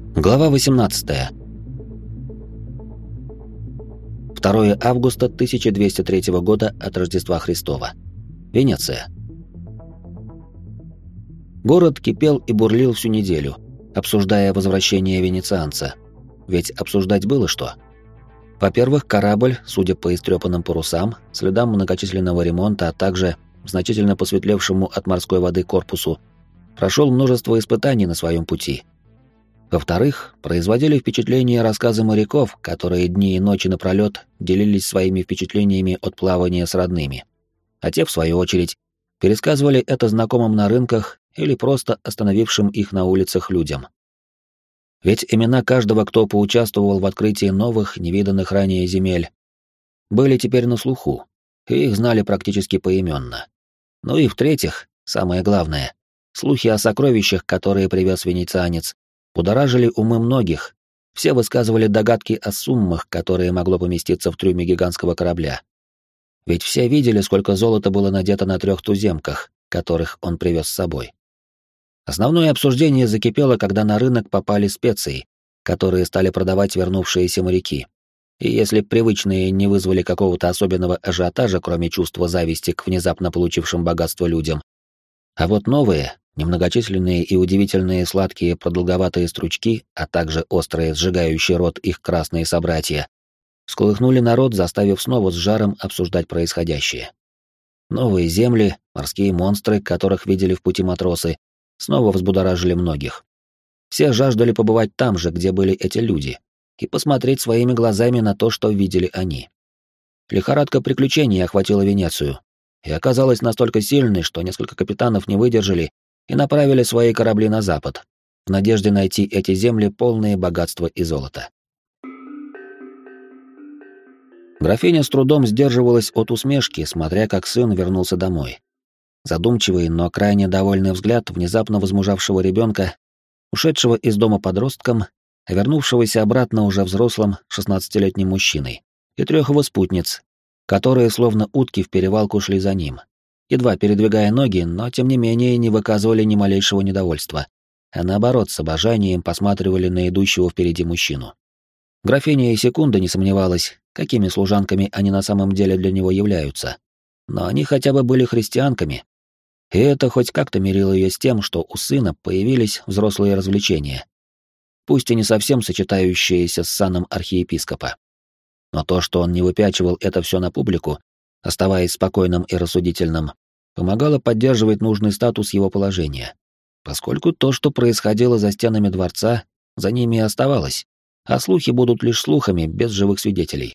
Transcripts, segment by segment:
Глава 18. 2 августа 1203 года от Рождества Христова. Венеция. Город кипел и бурлил всю неделю, обсуждая возвращение венецианца. Ведь обсуждать было что. Во-первых, корабль, судя по истрепанным парусам, следам многочисленного ремонта, а также значительно посветлевшему от морской воды корпусу, прошел множество испытаний на своем пути. Во-вторых, производили впечатление рассказы моряков, которые дни и ночи напролёт делились своими впечатлениями от плавания с родными. А те, в свою очередь, пересказывали это знакомым на рынках или просто остановившим их на улицах людям. Ведь имена каждого, кто поучаствовал в открытии новых, невиданных ранее земель, были теперь на слуху, и их знали практически поименно. Ну и в-третьих, самое главное, слухи о сокровищах, которые привез венецианец, будоражили умы многих, все высказывали догадки о суммах, которые могло поместиться в трюме гигантского корабля. Ведь все видели, сколько золота было надето на 3 туземках, которых он привез с собой. Основное обсуждение закипело, когда на рынок попали специи, которые стали продавать вернувшиеся моряки. И если привычные не вызвали какого-то особенного ажиотажа, кроме чувства зависти к внезапно получившим богатство людям, а вот новые, немногочисленные и удивительные сладкие продолговатые стручки, а также острые, сжигающие рот их красные собратья, всколыхнули народ, заставив снова с жаром обсуждать происходящее. Новые земли, морские монстры, которых видели в пути матросы, снова взбудоражили многих. Все жаждали побывать там же, где были эти люди, и посмотреть своими глазами на то, что видели они. Лихорадка приключений охватила Венецию, и оказалась настолько сильной, что несколько капитанов не выдержали и направили свои корабли на запад, в надежде найти эти земли, полные богатства и золота. Графиня с трудом сдерживалась от усмешки, смотря как сын вернулся домой. Задумчивый, но крайне довольный взгляд внезапно возмужавшего ребенка, ушедшего из дома подростком, а вернувшегося обратно уже взрослым 16-летним мужчиной, и 3 его спутниц, которые словно утки в перевалку шли за ним, едва передвигая ноги, но тем не менее не выказывали ни малейшего недовольства, а наоборот с обожанием посматривали на идущего впереди мужчину. Графиня и секунды не сомневалась, какими служанками они на самом деле для него являются, но они хотя бы были христианками, и это хоть как-то мирило ее с тем, что у сына появились взрослые развлечения, пусть и не совсем сочетающиеся с саном архиепископа. Но то, что он не выпячивал это все на публику, оставаясь спокойным и рассудительным, помогало поддерживать нужный статус его положения, поскольку то, что происходило за стенами дворца, за ними и оставалось, а слухи будут лишь слухами, без живых свидетелей.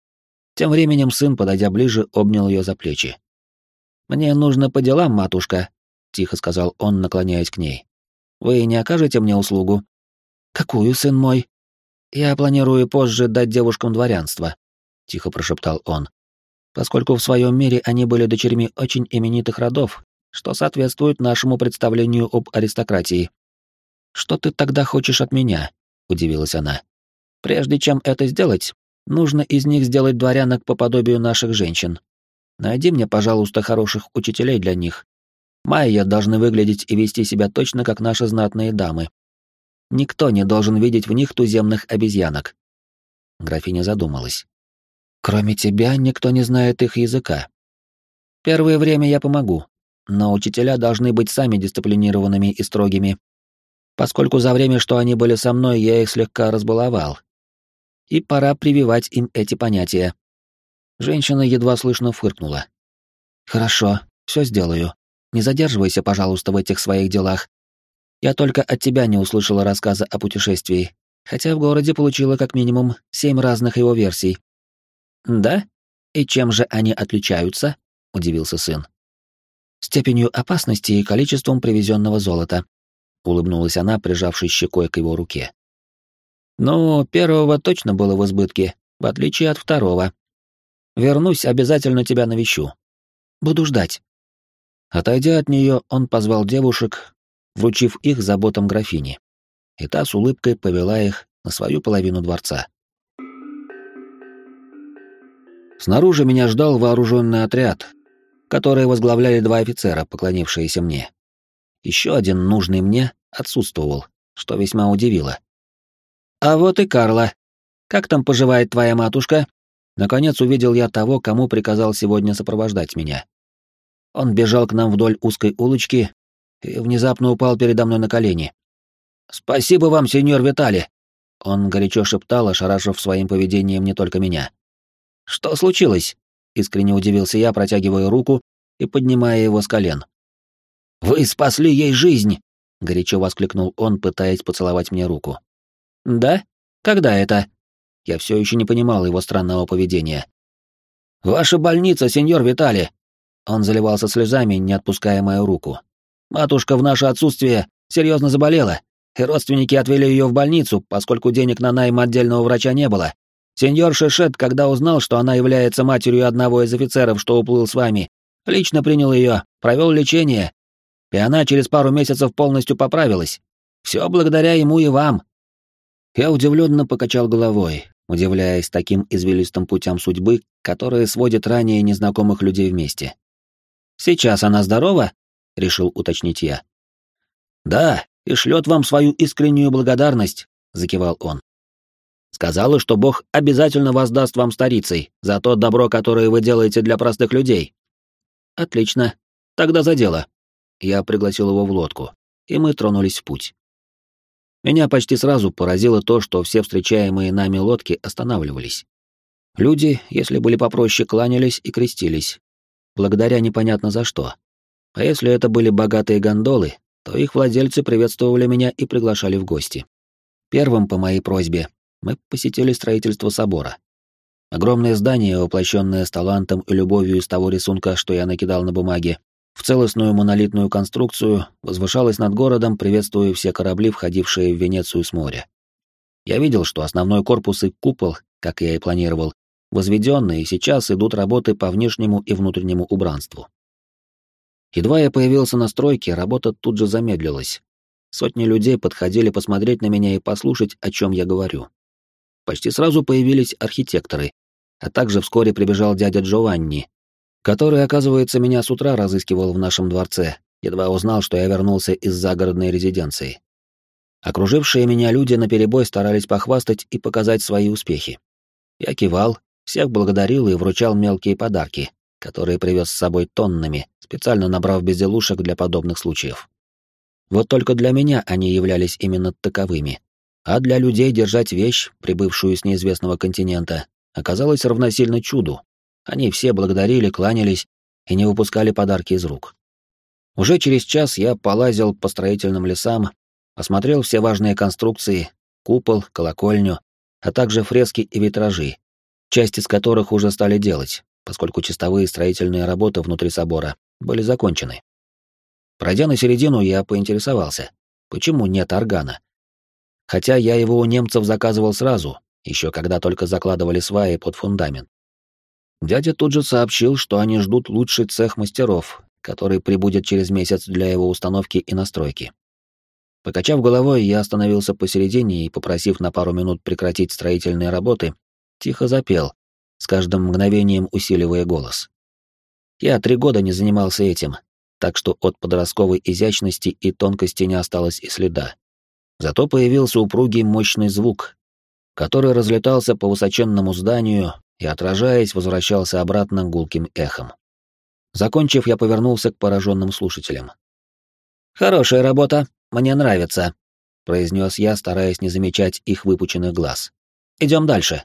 Тем временем сын, подойдя ближе, обнял ее за плечи. «Мне нужно по делам, матушка», — тихо сказал он, наклоняясь к ней. «Вы не окажете мне услугу?» «Какую, сын мой?» «Я планирую позже дать девушкам дворянство», — тихо прошептал он, «поскольку в своем мире они были дочерьми очень именитых родов, что соответствует нашему представлению об аристократии». «Что ты тогда хочешь от меня?» — удивилась она. «Прежде чем это сделать, нужно из них сделать дворянок по подобию наших женщин. Найди мне, пожалуйста, хороших учителей для них. Майя должны выглядеть и вести себя точно как наши знатные дамы. Никто не должен видеть в них туземных обезьянок». Графиня задумалась. «Кроме тебя, никто не знает их языка. Первое время я помогу, но учителя должны быть сами дисциплинированными и строгими, поскольку за время, что они были со мной, я их слегка разбаловал. И пора прививать им эти понятия». Женщина едва слышно фыркнула. «Хорошо, все сделаю. Не задерживайся, пожалуйста, в этих своих делах. Я только от тебя не услышала рассказа о путешествии, хотя в городе получила как минимум 7 разных его версий». «Да? И чем же они отличаются?» — удивился сын. «Степенью опасности и количеством привезенного золота», — улыбнулась она, прижавшись щекой к его руке. «Ну, первого точно было в избытке, в отличие от второго. Вернусь, обязательно тебя навещу. Буду ждать». Отойдя от нее, он позвал девушек, вручив их заботам графини, и та с улыбкой повела их на свою половину дворца. Снаружи меня ждал вооруженный отряд, который возглавляли 2 офицера, поклонившиеся мне. Еще один нужный мне отсутствовал, что весьма удивило. А вот и Карла. Как там поживает твоя матушка? Наконец увидел я того, кому приказал сегодня сопровождать меня. Он бежал к нам вдоль узкой улочки и внезапно упал передо мной на колени. «Спасибо вам, сеньор Витали!» Он горячо шептал, ошарашив своим поведением не только меня. «Что случилось?» — искренне удивился я, протягивая руку и поднимая его с колен. «Вы спасли ей жизнь!» — горячо воскликнул он, пытаясь поцеловать мне руку. «Да? Когда это?» Я все еще не понимал его странного поведения. «Ваша больница, сеньор Витали!» Он заливался слезами, не отпуская мою руку. «Матушка в наше отсутствие серьезно заболела, и родственники отвели ее в больницу, поскольку денег на найм отдельного врача не было. Сеньор Шишет, когда узнал, что она является матерью одного из офицеров, что уплыл с вами, лично принял ее, провел лечение, и она через пару месяцев полностью поправилась. Все благодаря ему и вам». Я удивленно покачал головой, удивляясь таким извилистым путям судьбы, которые сводят ранее незнакомых людей вместе. «Сейчас она здорова?» — решил уточнить я. «Да, и шлет вам свою искреннюю благодарность», — закивал он. «Сказала, что Бог обязательно воздаст вам старицей за то добро, которое вы делаете для простых людей». «Отлично. Тогда за дело». Я пригласил его в лодку, и мы тронулись в путь. Меня почти сразу поразило то, что все встречаемые нами лодки останавливались. Люди, если были попроще, кланялись и крестились, благодаря непонятно за что. А если это были богатые гондолы, то их владельцы приветствовали меня и приглашали в гости. Первым, по моей просьбе, мы посетили строительство собора. Огромное здание, воплощенное с талантом и любовью из того рисунка, что я накидал на бумаге, в целостную монолитную конструкцию, возвышалось над городом, приветствуя все корабли, входившие в Венецию с моря. Я видел, что основной корпус и купол, как я и планировал, возведены, и сейчас идут работы по внешнему и внутреннему убранству. Едва я появился на стройке, работа тут же замедлилась. Сотни людей подходили посмотреть на меня и послушать, о чем я говорю. Почти сразу появились архитекторы, а также вскоре прибежал дядя Джованни, который, оказывается, меня с утра разыскивал в нашем дворце, едва узнал, что я вернулся из загородной резиденции. Окружившие меня люди наперебой старались похвастать и показать свои успехи. Я кивал, всех благодарил и вручал мелкие подарки, которые привез с собой тоннами, специально набрав безделушек для подобных случаев. Вот только для меня они являлись именно таковыми, а для людей держать вещь, прибывшую с неизвестного континента, оказалось равносильно чуду. Они все благодарили, кланялись и не выпускали подарки из рук. Уже через час я полазил по строительным лесам, осмотрел все важные конструкции, купол, колокольню, а также фрески и витражи, часть из которых уже стали делать, поскольку чистовые строительные работы внутри собора были закончены. Пройдя на середину, я поинтересовался, почему нет органа. Хотя я его у немцев заказывал сразу, еще когда только закладывали сваи под фундамент. Дядя тут же сообщил, что они ждут лучший цех мастеров, который прибудет через месяц для его установки и настройки. Покачав головой, я остановился посередине и, попросив на пару минут прекратить строительные работы, тихо запел, с каждым мгновением усиливая голос. Я 3 года не занимался этим, так что от подростковой изящности и тонкости не осталось и следа. Зато появился упругий мощный звук, который разлетался по высоченному зданию и, отражаясь, возвращался обратно гулким эхом. Закончив, я повернулся к пораженным слушателям. «Хорошая работа, мне нравится», — произнес я, стараясь не замечать их выпученных глаз. «Идем дальше».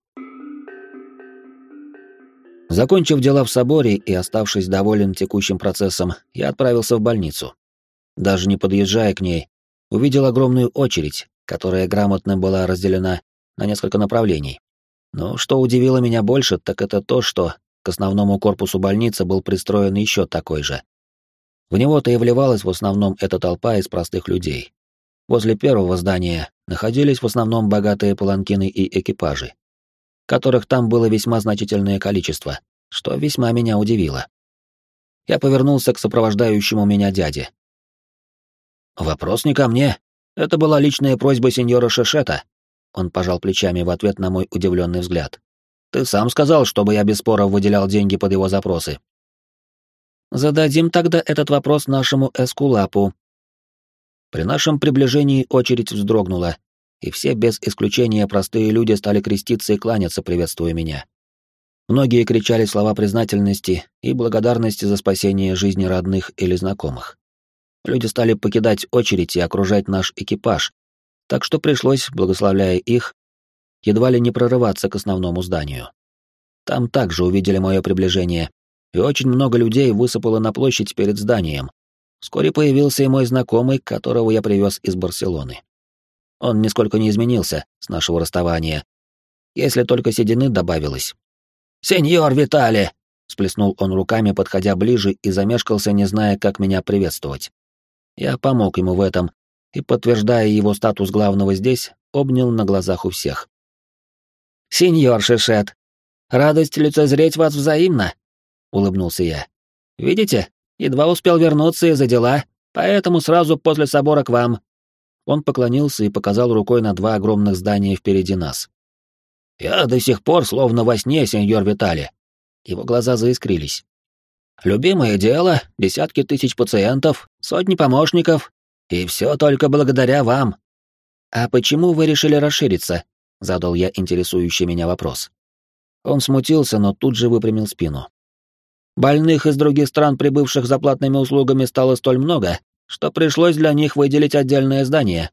Закончив дела в соборе и оставшись доволен текущим процессом, я отправился в больницу. Даже не подъезжая к ней, увидел огромную очередь, которая грамотно была разделена на несколько направлений. Но что удивило меня больше, так это то, что к основному корпусу больницы был пристроен еще такой же. В него-то и вливалась в основном эта толпа из простых людей. Возле первого здания находились в основном богатые паланкины и экипажи, которых там было весьма значительное количество, что весьма меня удивило. Я повернулся к сопровождающему меня дяде. «Вопрос не ко мне. Это была личная просьба сеньора Шишета». Он пожал плечами в ответ на мой удивленный взгляд. «Ты сам сказал, чтобы я без споров выделял деньги под его запросы». «Зададим тогда этот вопрос нашему эскулапу». При нашем приближении очередь вздрогнула, и все без исключения простые люди стали креститься и кланяться, приветствуя меня. Многие кричали слова признательности и благодарности за спасение жизни родных или знакомых. Люди стали покидать очередь и окружать наш экипаж, так что пришлось, благословляя их, едва ли не прорываться к основному зданию. Там также увидели мое приближение, и очень много людей высыпало на площадь перед зданием. Вскоре появился и мой знакомый, которого я привез из Барселоны. Он нисколько не изменился с нашего расставания, если только седины добавилось. «Сеньор Витали!» — сплеснул он руками, подходя ближе, и замешкался, не зная, как меня приветствовать. Я помог ему в этом, и, подтверждая его статус главного здесь, обнял на глазах у всех. «Сеньор Шишет, радость лицезреть вас взаимно!» — улыбнулся я. «Видите, едва успел вернуться из-за дела, поэтому сразу после собора к вам». Он поклонился и показал рукой на два огромных здания впереди нас. «Я до сих пор словно во сне, сеньор Витали». Его глаза заискрились. «Любимое дело, десятки тысяч пациентов, сотни помощников, и все только благодаря вам». «А почему вы решили расшириться?» — задал я интересующий меня вопрос. Он смутился, но тут же выпрямил спину. «Больных из других стран, прибывших за платными услугами, стало столь много, что пришлось для них выделить отдельное здание».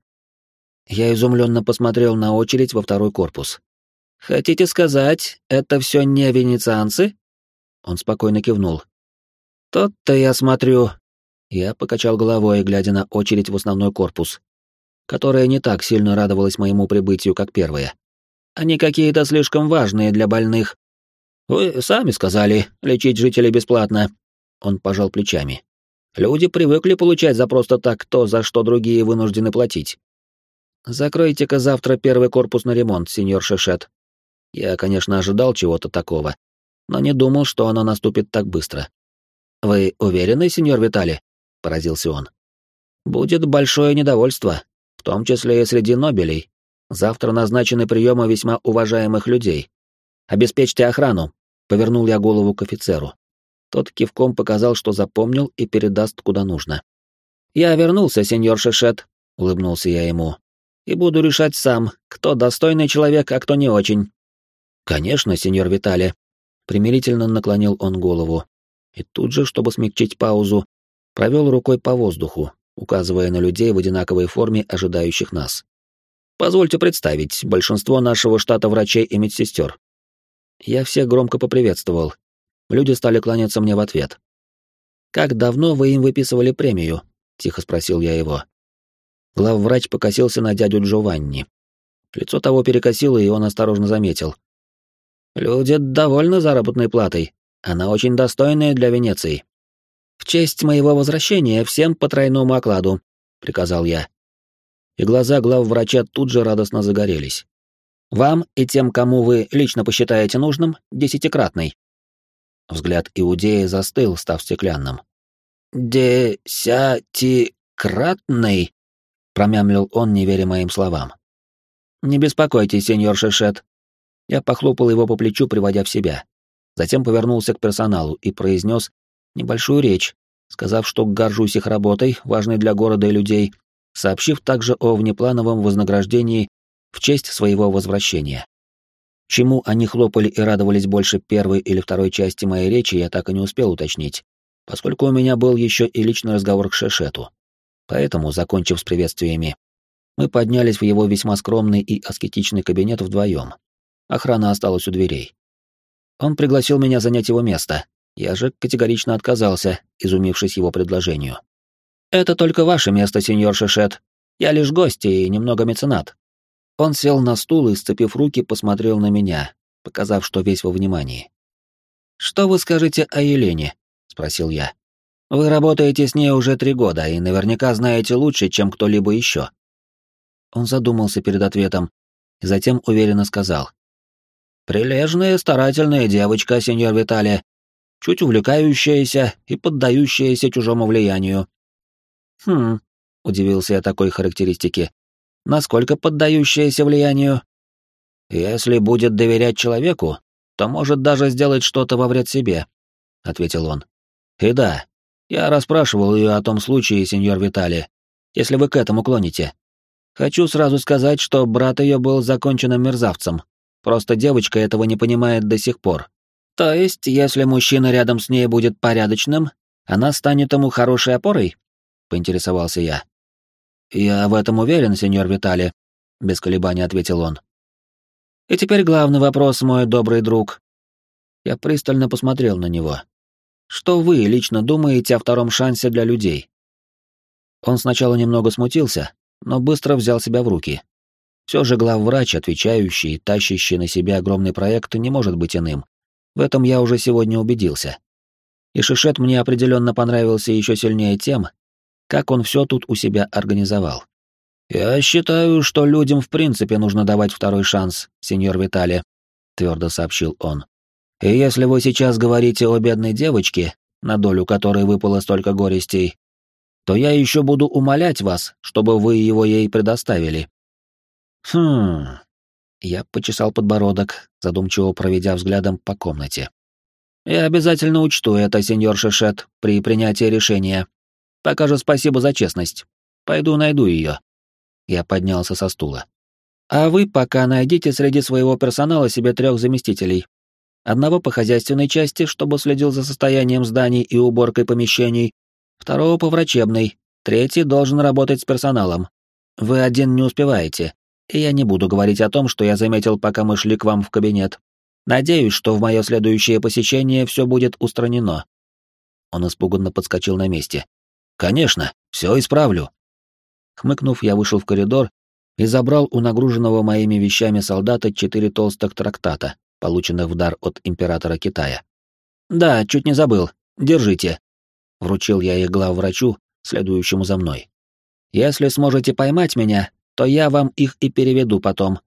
Я изумленно посмотрел на очередь во второй корпус. «Хотите сказать, это все не венецианцы?» Он спокойно кивнул. «Тот-то я смотрю». Я покачал головой, глядя на очередь в основной корпус, которая не так сильно радовалась моему прибытию, как первая. Они какие-то слишком важные для больных. Вы сами сказали, лечить жителей бесплатно. Он пожал плечами. Люди привыкли получать за просто так то, за что другие вынуждены платить. Закройте-ка завтра первый корпус на ремонт, сеньор Шишет. Я, конечно, ожидал чего-то такого, но не думал, что оно наступит так быстро. «Вы уверены, сеньор Витали?» — поразился он. «Будет большое недовольство, в том числе и среди нобелей. Завтра назначены приемы весьма уважаемых людей. Обеспечьте охрану», — повернул я голову к офицеру. Тот кивком показал, что запомнил и передаст куда нужно. «Я вернулся, сеньор Шишет», — улыбнулся я ему, «и буду решать сам, кто достойный человек, а кто не очень». «Конечно, сеньор Витали», — примирительно наклонил он голову, и тут же, чтобы смягчить паузу, провел рукой по воздуху, указывая на людей в одинаковой форме, ожидающих нас. «Позвольте представить большинство нашего штата врачей и медсестер». Я всех громко поприветствовал. Люди стали кланяться мне в ответ. «Как давно вы им выписывали премию?» — тихо спросил я его. Главврач покосился на дядю Джованни. Лицо того перекосило, и он осторожно заметил. «Люди довольны заработной платой. Она очень достойная для Венеции. В честь моего возвращения всем по тройному окладу», — приказал я. И глаза главврача тут же радостно загорелись. «Вам и тем, кому вы лично посчитаете нужным, 10-кратный». Взгляд иудея застыл, став стеклянным. «10-кратный?» — промямлил он, не веря моим словам. «Не беспокойтесь, сеньор Шишет». Я похлопал его по плечу, приводя в себя. Затем повернулся к персоналу и произнес небольшую речь, сказав, что горжусь их работой, важной для города и людей, сообщив также о внеплановом вознаграждении в честь своего возвращения. Чему они хлопали и радовались больше первой или второй части моей речи, я так и не успел уточнить, поскольку у меня был еще и личный разговор к Шишету. Поэтому, закончив с приветствиями, мы поднялись в его весьма скромный и аскетичный кабинет вдвоем. Охрана осталась у дверей. Он пригласил меня занять его место. Я же категорично отказался, изумившись его предложению. «Это только ваше место, сеньор Шишет. Я лишь гость и немного меценат». Он сел на стул и, сцепив руки, посмотрел на меня, показав, что весь во внимании. «Что вы скажете о Елене?» — спросил я. «Вы работаете с ней уже 3 года и наверняка знаете лучше, чем кто-либо еще». Он задумался перед ответом и затем уверенно сказал. «Прилежная, старательная девочка, сеньор Витали, чуть увлекающаяся и поддающаяся чужому влиянию». «Хм», — удивился я такой характеристике. «Насколько поддающаяся влиянию?» «Если будет доверять человеку, то может даже сделать что-то во вред себе», — ответил он. «И да, я расспрашивал ее о том случае, сеньор Витали, если вы к этому клоните. Хочу сразу сказать, что брат ее был законченным мерзавцем. Просто девочка этого не понимает до сих пор. То есть, если мужчина рядом с ней будет порядочным, она станет ему хорошей опорой? Поинтересовался я. Я в этом уверен, сеньор Витали, без колебаний ответил он. И теперь главный вопрос, мой добрый друг. Я пристально посмотрел на него. Что вы лично думаете о втором шансе для людей? Он сначала немного смутился, но быстро взял себя в руки. Все же главврач, отвечающий и тащащий на себе огромный проект, не может быть иным. В этом я уже сегодня убедился. И Шишет мне определенно понравился еще сильнее тем, как он все тут у себя организовал. «Я считаю, что людям в принципе нужно давать второй шанс, сеньор Витали», — твердо сообщил он. «И если вы сейчас говорите о бедной девочке, на долю которой выпало столько горестей, то я еще буду умолять вас, чтобы вы его ей предоставили». Я почесал подбородок, задумчиво проведя взглядом по комнате. «Я обязательно учту это, сеньор Шишет, при принятии решения. Пока же спасибо за честность. Пойду найду ее». Я поднялся со стула. «А вы пока найдите среди своего персонала себе 3 заместителей. Одного по хозяйственной части, чтобы следил за состоянием зданий и уборкой помещений, второго по врачебной, третий должен работать с персоналом. Вы один не успеваете, и я не буду говорить о том, что я заметил, пока мы шли к вам в кабинет. Надеюсь, что в мое следующее посещение все будет устранено». Он испуганно подскочил на месте. «Конечно, все исправлю». Хмыкнув, я вышел в коридор и забрал у нагруженного моими вещами солдата 4 толстых трактата, полученных в дар от императора Китая. «Да, чуть не забыл. Держите». Вручил я их главврачу, следующему за мной. «Если сможете поймать меня, то я вам их и переведу потом».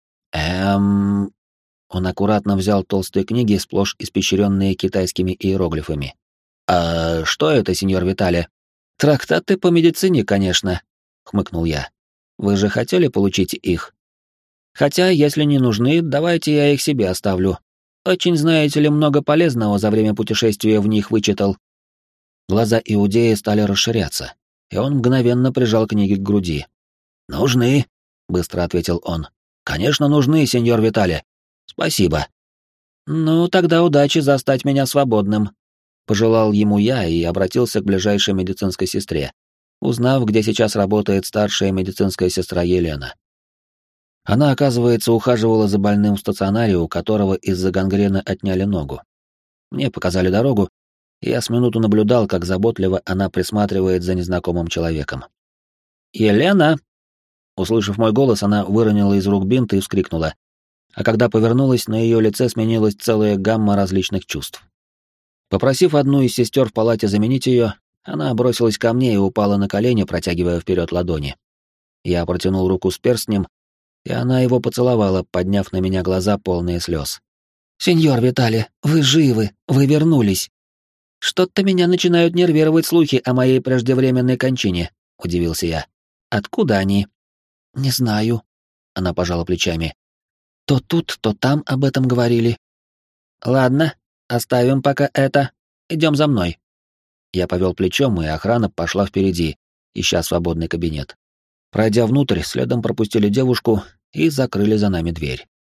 Он аккуратно взял толстые книги, сплошь испещренные китайскими иероглифами. «А что это, сеньор Витали?» «Трактаты по медицине, конечно», — хмыкнул я. «Вы же хотели получить их? Хотя, если не нужны, давайте я их себе оставлю. Очень, знаете ли, много полезного за время путешествия в них вычитал». Глаза иудея стали расширяться, и он мгновенно прижал книги к груди. «Нужны», — быстро ответил он. «Конечно, нужны, сеньор Витали. Спасибо». «Ну, тогда удачи застать меня свободным», — пожелал ему я и обратился к ближайшей медицинской сестре, узнав, где сейчас работает старшая медицинская сестра Елена. Она, оказывается, ухаживала за больным в стационаре, у которого из-за гангрены отняли ногу. Мне показали дорогу, и я с минуту наблюдал, как заботливо она присматривает за незнакомым человеком. «Елена!» Услышав мой голос, она выронила из рук бинт и вскрикнула, а когда повернулась, на ее лице сменилась целая гамма различных чувств. Попросив одну из сестер в палате заменить ее, она бросилась ко мне и упала на колени, протягивая вперед ладони. Я протянул руку с перстнем, и она его поцеловала, подняв на меня глаза, полные слез. «Сеньор Витали, вы живы, вы вернулись!» «Что-то меня начинают нервировать слухи о моей преждевременной кончине», — удивился я. «Откуда они?» «Не знаю», — она пожала плечами. «То тут, то там об этом говорили». «Ладно, оставим пока это. Идем за мной». Я повел плечом, и охрана пошла впереди, ища свободный кабинет. Пройдя внутрь, следом пропустили девушку и закрыли за нами дверь.